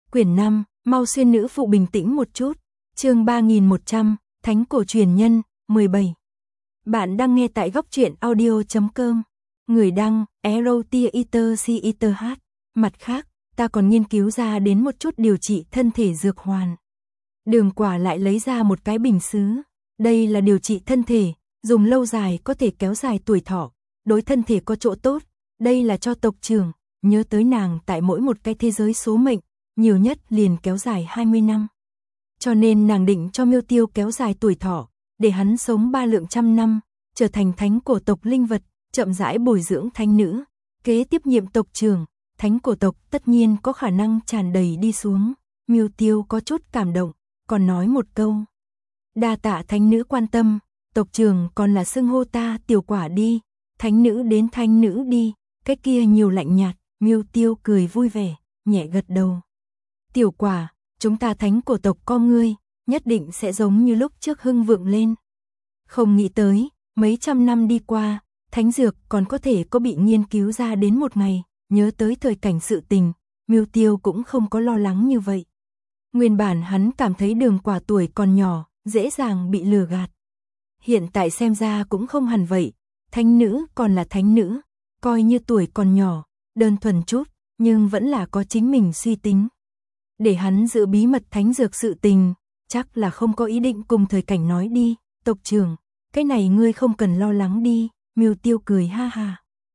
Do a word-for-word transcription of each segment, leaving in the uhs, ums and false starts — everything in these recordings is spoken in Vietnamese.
Quyển năm, mau xuyên nữ phụ bình tĩnh một chút. Chương ba nghìn một trăm, Thánh cổ truyền nhân, mười bảy. Bạn đang nghe tại góc truyện audio chấm com. Người đăng, Erotiater Cith. Mặt khác, ta còn nghiên cứu ra đến một chút điều trị thân thể dược hoàn. Đường Quả lại lấy ra một cái bình sứ. Đây là điều trị thân thể, dùng lâu dài có thể kéo dài tuổi thọ, đối thân thể có chỗ tốt. Đây là cho tộc trưởng, nhớ tới nàng tại mỗi một cái thế giới số mệnh, nhiều nhất liền kéo dài hai mươi năm. Cho nên nàng định cho Miêu Tiêu kéo dài tuổi thọ, để hắn sống ba lượng trăm năm, trở thành thánh cổ tộc linh vật, chậm rãi bồi dưỡng thánh nữ, kế tiếp nhiệm tộc trưởng, thánh cổ tộc tất nhiên có khả năng tràn đầy đi xuống. Miêu Tiêu có chút cảm động, còn nói một câu: đa tạ thánh nữ quan tâm, tộc trưởng còn là xưng hô ta Tiểu Quả đi, thánh nữ đến thánh nữ đi, cái kia nhiều lạnh nhạt. Miêu Tiêu cười vui vẻ, nhẹ gật đầu. Tiểu Quả, chúng ta thánh cổ tộc con ngươi, nhất định sẽ giống như lúc trước hưng vượng lên. Không nghĩ tới, mấy trăm năm đi qua, thánh dược còn có thể có bị nghiên cứu ra đến một ngày. Nhớ tới thời cảnh sự tình, Miêu Tiêu cũng không có lo lắng như vậy. Nguyên bản hắn cảm thấy Đường Quả tuổi còn nhỏ, dễ dàng bị lừa gạt. Hiện tại xem ra cũng không hẳn vậy, thánh nữ còn là thánh nữ, coi như tuổi còn nhỏ, đơn thuần chút, nhưng vẫn là có chính mình suy tính. Để hắn giữ bí mật thánh dược sự tình, chắc là không có ý định cùng thời cảnh nói đi. Tộc trưởng, cái này ngươi không cần lo lắng đi. Miêu Tiêu cười ha ha.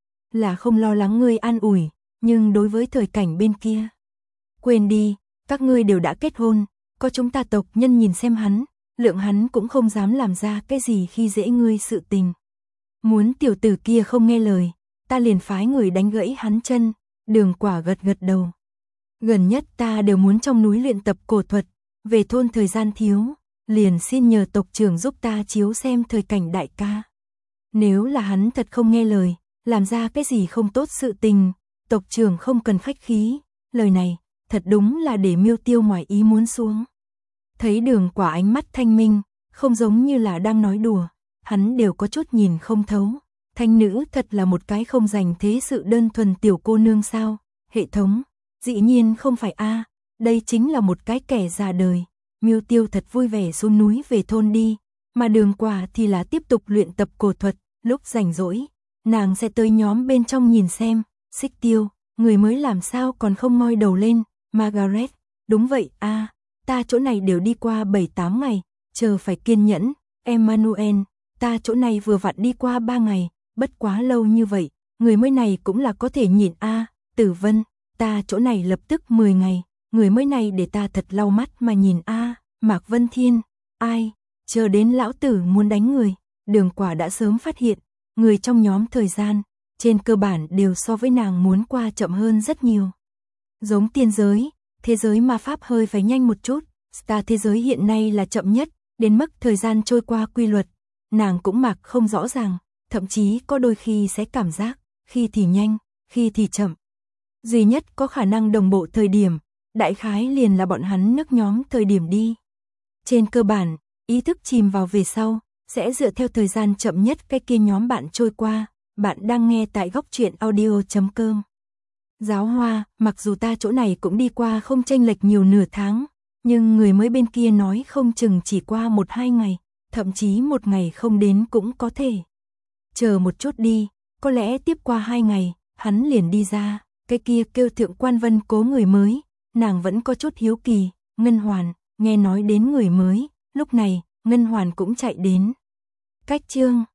Là không lo lắng ngươi an ủi, nhưng đối với thời cảnh bên kia, quên đi, các ngươi đều đã kết hôn, có chúng ta tộc nhân nhìn xem hắn, lượng hắn cũng không dám làm ra cái gì khi dễ ngươi sự tình. Muốn tiểu tử kia không nghe lời, ta liền phái người đánh gãy hắn chân. Đường Quả gật gật đầu. Gần nhất ta đều muốn trong núi luyện tập cổ thuật, về thôn thời gian thiếu, liền xin nhờ tộc trưởng giúp ta chiếu xem thời cảnh đại ca. Nếu là hắn thật không nghe lời, làm ra cái gì không tốt sự tình, tộc trưởng không cần khách khí. Lời này, thật đúng là để Miêu Tiêu ngoài ý muốn xuống. Thấy Đường Quả ánh mắt thanh minh, không giống như là đang nói đùa, hắn đều có chút nhìn không thấu. Thánh nữ thật là một cái không dành thế sự đơn thuần tiểu cô nương sao? Hệ thống, dĩ nhiên không phải a, đây chính là một cái kẻ già đời. Miêu Tiêu thật vui vẻ xuống núi về thôn đi, mà Đường Quả thì là tiếp tục luyện tập cổ thuật, lúc rảnh rỗi, nàng sẽ tới nhóm bên trong nhìn xem. Xích Tiêu, người mới làm sao còn không ngoi đầu lên? Margaret, đúng vậy a, ta chỗ này đều đi qua bảy tám ngày, chờ phải kiên nhẫn. Emmanuel, ta chỗ này vừa vặn đi qua ba ngày, bất quá lâu như vậy, người mới này cũng là có thể nhịn a. Tử Vân, ta chỗ này lập tức mười ngày, người mới này để ta thật lau mắt mà nhìn a. Mạc Vân Thiên, ai, chờ đến lão tử muốn đánh người. Đường Quả đã sớm phát hiện, người trong nhóm thời gian, trên cơ bản đều so với nàng muốn qua chậm hơn rất nhiều. Giống tiên giới, thế giới ma pháp hơi phải nhanh một chút, Star thế giới hiện nay là chậm nhất, đến mức thời gian trôi qua quy luật, nàng cũng mặc không rõ ràng, thậm chí có đôi khi sẽ cảm giác, khi thì nhanh, khi thì chậm. Duy nhất có khả năng đồng bộ thời điểm, đại khái liền là bọn hắn nấc nhóm thời điểm đi. Trên cơ bản, ý thức chìm vào về sau, sẽ dựa theo thời gian chậm nhất cái kia nhóm bạn trôi qua. Bạn đang nghe tại góc truyện audio chấm com. Giáo Hoa, mặc dù ta chỗ này cũng đi qua không chênh lệch nhiều nửa tháng, nhưng người mới bên kia nói không chừng chỉ qua một hai ngày, thậm chí một ngày không đến cũng có thể. Chờ một chút đi, có lẽ tiếp qua hai ngày, hắn liền đi ra. Cái kia kêu Thượng Quan Vân Cố người mới, nàng vẫn có chút hiếu kỳ. Ngân Hoàn, nghe nói đến người mới, lúc này, Ngân Hoàn cũng chạy đến. Cách chương